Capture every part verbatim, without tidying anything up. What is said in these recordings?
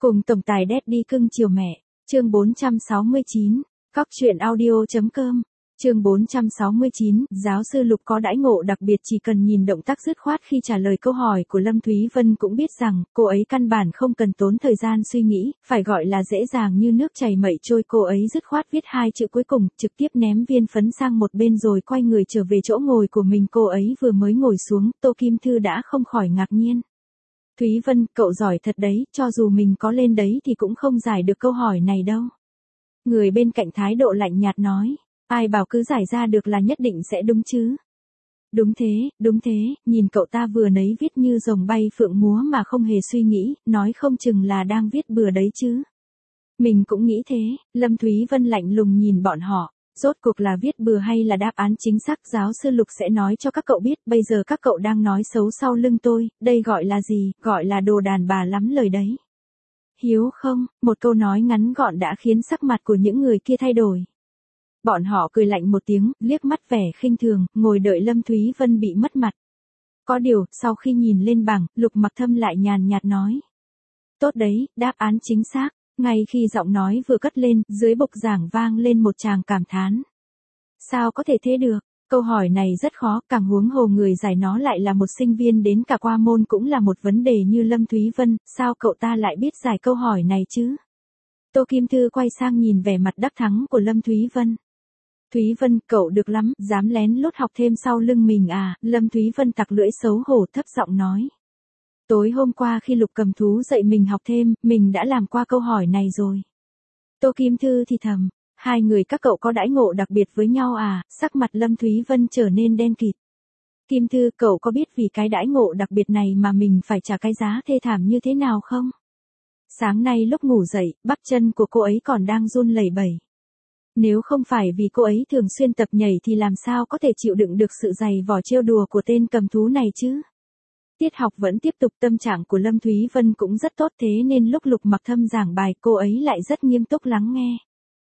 Cùng tổng tài Daddy cưng chiều mẹ, chương bốn trăm sáu mươi chín, cóc truyện audio.com, chương bốn trăm sáu mươi chín, giáo sư Lục có đãi ngộ đặc biệt chỉ cần nhìn động tác dứt khoát khi trả lời câu hỏi của Lâm Thúy Vân cũng biết rằng, cô ấy căn bản không cần tốn thời gian suy nghĩ, phải gọi là dễ dàng như nước chảy mậy trôi. Cô ấy dứt khoát viết hai chữ cuối cùng, trực tiếp ném viên phấn sang một bên rồi quay người trở về chỗ ngồi của mình. Cô ấy vừa mới ngồi xuống, Tô Kim Thư đã không khỏi ngạc nhiên. Thúy Vân, cậu giỏi thật đấy, cho dù mình có lên đấy thì cũng không giải được câu hỏi này đâu. Người bên cạnh thái độ lạnh nhạt nói, ai bảo cứ giải ra được là nhất định sẽ đúng chứ. Đúng thế, đúng thế, nhìn cậu ta vừa nấy viết như rồng bay phượng múa mà không hề suy nghĩ, nói không chừng là đang viết bừa đấy chứ. Mình cũng nghĩ thế, Lâm Thúy Vân lạnh lùng nhìn bọn họ. Rốt cuộc là viết bừa hay là đáp án chính xác, giáo sư Lục sẽ nói cho các cậu biết. Bây giờ các cậu đang nói xấu sau lưng tôi, đây gọi là gì, gọi là đồ đàn bà lắm lời đấy. Hiếu không, một câu nói ngắn gọn đã khiến sắc mặt của những người kia thay đổi. Bọn họ cười lạnh một tiếng, liếc mắt vẻ khinh thường, ngồi đợi Lâm Thúy Vân bị mất mặt. Có điều, sau khi nhìn lên bảng, Lục Mặc Thâm lại nhàn nhạt nói. Tốt đấy, đáp án chính xác. Ngay khi giọng nói vừa cất lên, dưới bục giảng vang lên một tràng cảm thán. Sao có thể thế được? Câu hỏi này rất khó, càng huống hồ người giải nó lại là một sinh viên đến cả qua môn cũng là một vấn đề như Lâm Thúy Vân, sao cậu ta lại biết giải câu hỏi này chứ? Tô Kim Thư quay sang nhìn vẻ mặt đắc thắng của Lâm Thúy Vân. Thúy Vân, cậu được lắm, dám lén lút học thêm sau lưng mình à? Lâm Thúy Vân tặc lưỡi xấu hổ thấp giọng nói. Tối hôm qua khi Lục Cầm Thú dạy mình học thêm, mình đã làm qua câu hỏi này rồi. Tô Kim Thư thì thầm, hai người các cậu có đãi ngộ đặc biệt với nhau à? Sắc mặt Lâm Thúy Vân trở nên đen kịt. Kim Thư, cậu có biết vì cái đãi ngộ đặc biệt này mà mình phải trả cái giá thê thảm như thế nào không? Sáng nay lúc ngủ dậy, bắp chân của cô ấy còn đang run lẩy bẩy. Nếu không phải vì cô ấy thường xuyên tập nhảy thì làm sao có thể chịu đựng được sự giày vò trêu đùa của tên cầm thú này chứ? Tiết học vẫn tiếp tục, tâm trạng của Lâm Thúy Vân cũng rất tốt, thế nên lúc Lục Mặc Thâm giảng bài cô ấy lại rất nghiêm túc lắng nghe.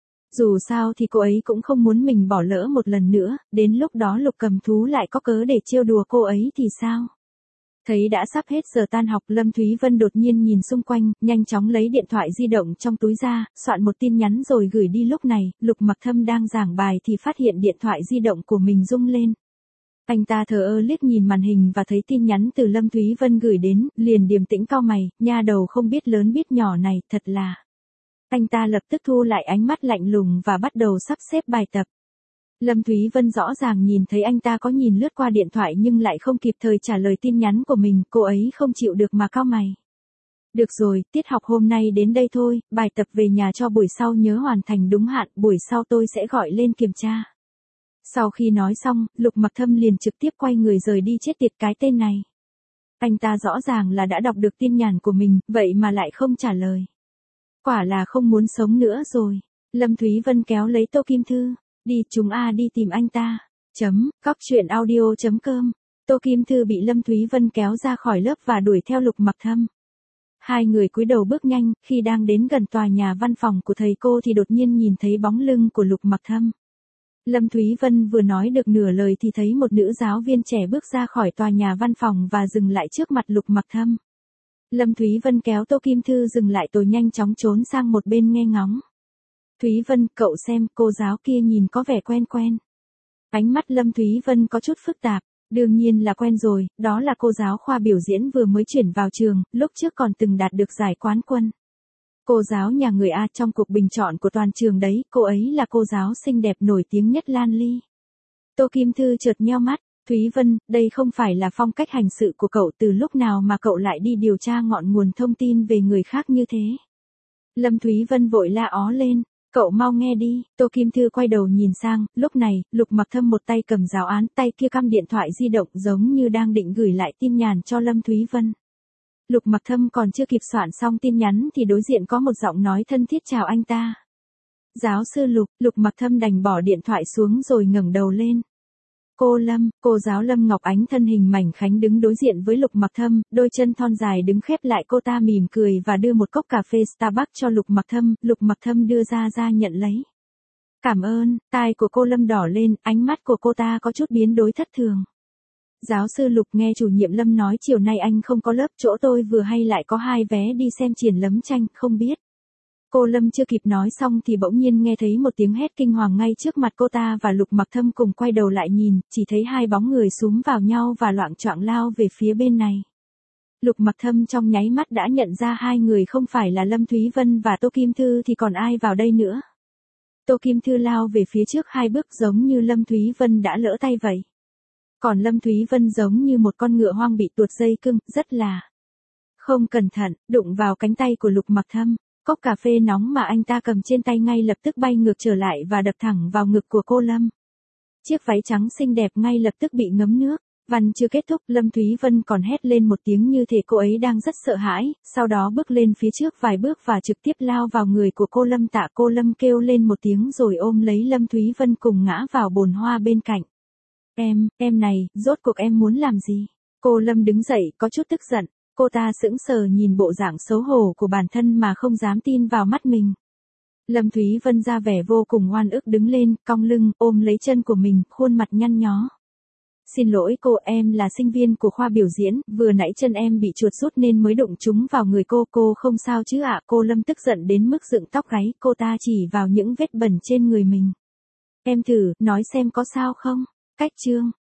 Dù sao thì cô ấy cũng không muốn mình bỏ lỡ một lần nữa, đến lúc đó Lục Cầm Thú lại có cớ để trêu đùa cô ấy thì sao? Thấy đã sắp hết giờ tan học, Lâm Thúy Vân đột nhiên nhìn xung quanh, nhanh chóng lấy điện thoại di động trong túi ra, soạn một tin nhắn rồi gửi đi. Lúc này, Lục Mặc Thâm đang giảng bài thì phát hiện điện thoại di động của mình rung lên. Anh ta thờ ơ liếc nhìn màn hình và thấy tin nhắn từ Lâm Thúy Vân gửi đến, liền điềm tĩnh cau mày, nha đầu không biết lớn biết nhỏ này, thật là. Anh ta lập tức thu lại ánh mắt lạnh lùng và bắt đầu sắp xếp bài tập. Lâm Thúy Vân rõ ràng nhìn thấy anh ta có nhìn lướt qua điện thoại nhưng lại không kịp thời trả lời tin nhắn của mình, cô ấy không chịu được mà cau mày. Được rồi, tiết học hôm nay đến đây thôi, bài tập về nhà cho buổi sau nhớ hoàn thành đúng hạn, buổi sau tôi sẽ gọi lên kiểm tra. Sau khi nói xong, Lục Mặc Thâm liền trực tiếp quay người rời đi. Chết tiệt cái tên này. Anh ta rõ ràng là đã đọc được tin nhắn của mình, vậy mà lại không trả lời. Quả là không muốn sống nữa rồi. Lâm Thúy Vân kéo lấy Tô Kim Thư. Đi, chúng a đi tìm anh ta. Chấm, cóc truyện audio.com. Tô Kim Thư bị Lâm Thúy Vân kéo ra khỏi lớp và đuổi theo Lục Mặc Thâm. Hai người cúi đầu bước nhanh, khi đang đến gần tòa nhà văn phòng của thầy cô thì đột nhiên nhìn thấy bóng lưng của Lục Mặc Thâm. Lâm Thúy Vân vừa nói được nửa lời thì thấy một nữ giáo viên trẻ bước ra khỏi tòa nhà văn phòng và dừng lại trước mặt Lục Mặc Thâm. Lâm Thúy Vân kéo Tô Kim Thư dừng lại rồi nhanh chóng trốn sang một bên nghe ngóng. Thúy Vân, cậu xem, cô giáo kia nhìn có vẻ quen quen. Ánh mắt Lâm Thúy Vân có chút phức tạp, đương nhiên là quen rồi, đó là cô giáo khoa biểu diễn vừa mới chuyển vào trường, lúc trước còn từng đạt được giải quán quân. Cô giáo nhà người A trong cuộc bình chọn của toàn trường đấy, cô ấy là cô giáo xinh đẹp nổi tiếng nhất Lan Ly. Tô Kim Thư chợt nheo mắt, Thúy Vân, đây không phải là phong cách hành sự của cậu, từ lúc nào mà cậu lại đi điều tra ngọn nguồn thông tin về người khác như thế? Lâm Thúy Vân vội la ó lên, cậu mau nghe đi. Tô Kim Thư quay đầu nhìn sang, lúc này, Lục Mặc Thâm một tay cầm giáo án, tay kia cắm điện thoại di động giống như đang định gửi lại tin nhắn cho Lâm Thúy Vân. Lục Mặc Thâm còn chưa kịp soạn xong tin nhắn thì đối diện có một giọng nói thân thiết chào anh ta. Giáo sư Lục, Lục Mặc Thâm đành bỏ điện thoại xuống rồi ngẩng đầu lên. Cô Lâm, cô giáo Lâm Ngọc Ánh thân hình mảnh khảnh đứng đối diện với Lục Mặc Thâm, đôi chân thon dài đứng khép lại. Cô ta mỉm cười và đưa một cốc cà phê Starbucks cho Lục Mặc Thâm, Lục Mặc Thâm đưa ra ra nhận lấy. Cảm ơn, tai của cô Lâm đỏ lên, ánh mắt của cô ta có chút biến đổi thất thường. Giáo sư Lục nghe chủ nhiệm Lâm nói chiều nay anh không có lớp, chỗ tôi vừa hay lại có hai vé đi xem triển lãm tranh, không biết. Cô Lâm chưa kịp nói xong thì bỗng nhiên nghe thấy một tiếng hét kinh hoàng ngay trước mặt cô ta và Lục Mặc Thâm cùng quay đầu lại nhìn, chỉ thấy hai bóng người xúm vào nhau và loạng choạng lao về phía bên này. Lục Mặc Thâm trong nháy mắt đã nhận ra hai người không phải là Lâm Thúy Vân và Tô Kim Thư thì còn ai vào đây nữa. Tô Kim Thư lao về phía trước hai bước giống như Lâm Thúy Vân đã lỡ tay vậy. Còn Lâm Thúy Vân giống như một con ngựa hoang bị tuột dây cưng, rất là không cẩn thận, đụng vào cánh tay của Lục Mặc Thâm. Cốc cà phê nóng mà anh ta cầm trên tay ngay lập tức bay ngược trở lại và đập thẳng vào ngực của cô Lâm. Chiếc váy trắng xinh đẹp ngay lập tức bị ngấm nước. Văn chưa kết thúc, Lâm Thúy Vân còn hét lên một tiếng như thể cô ấy đang rất sợ hãi, sau đó bước lên phía trước vài bước và trực tiếp lao vào người của cô Lâm. Tạ cô Lâm kêu lên một tiếng rồi ôm lấy Lâm Thúy Vân cùng ngã vào bồn hoa bên cạnh. Em, em này, rốt cuộc em muốn làm gì? Cô Lâm đứng dậy có chút tức giận, cô ta sững sờ nhìn bộ dạng xấu hổ của bản thân mà không dám tin vào mắt mình. Lâm Thúy Vân ra vẻ vô cùng oan ức đứng lên, cong lưng, ôm lấy chân của mình, khuôn mặt nhăn nhó. Xin lỗi cô, em là sinh viên của khoa biểu diễn, vừa nãy chân em bị chuột rút nên mới đụng trúng vào người cô, cô không sao chứ ạ? Cô Lâm tức giận đến mức dựng tóc gáy, cô ta chỉ vào những vết bẩn trên người mình. Em thử, nói xem có sao không? Cách chương.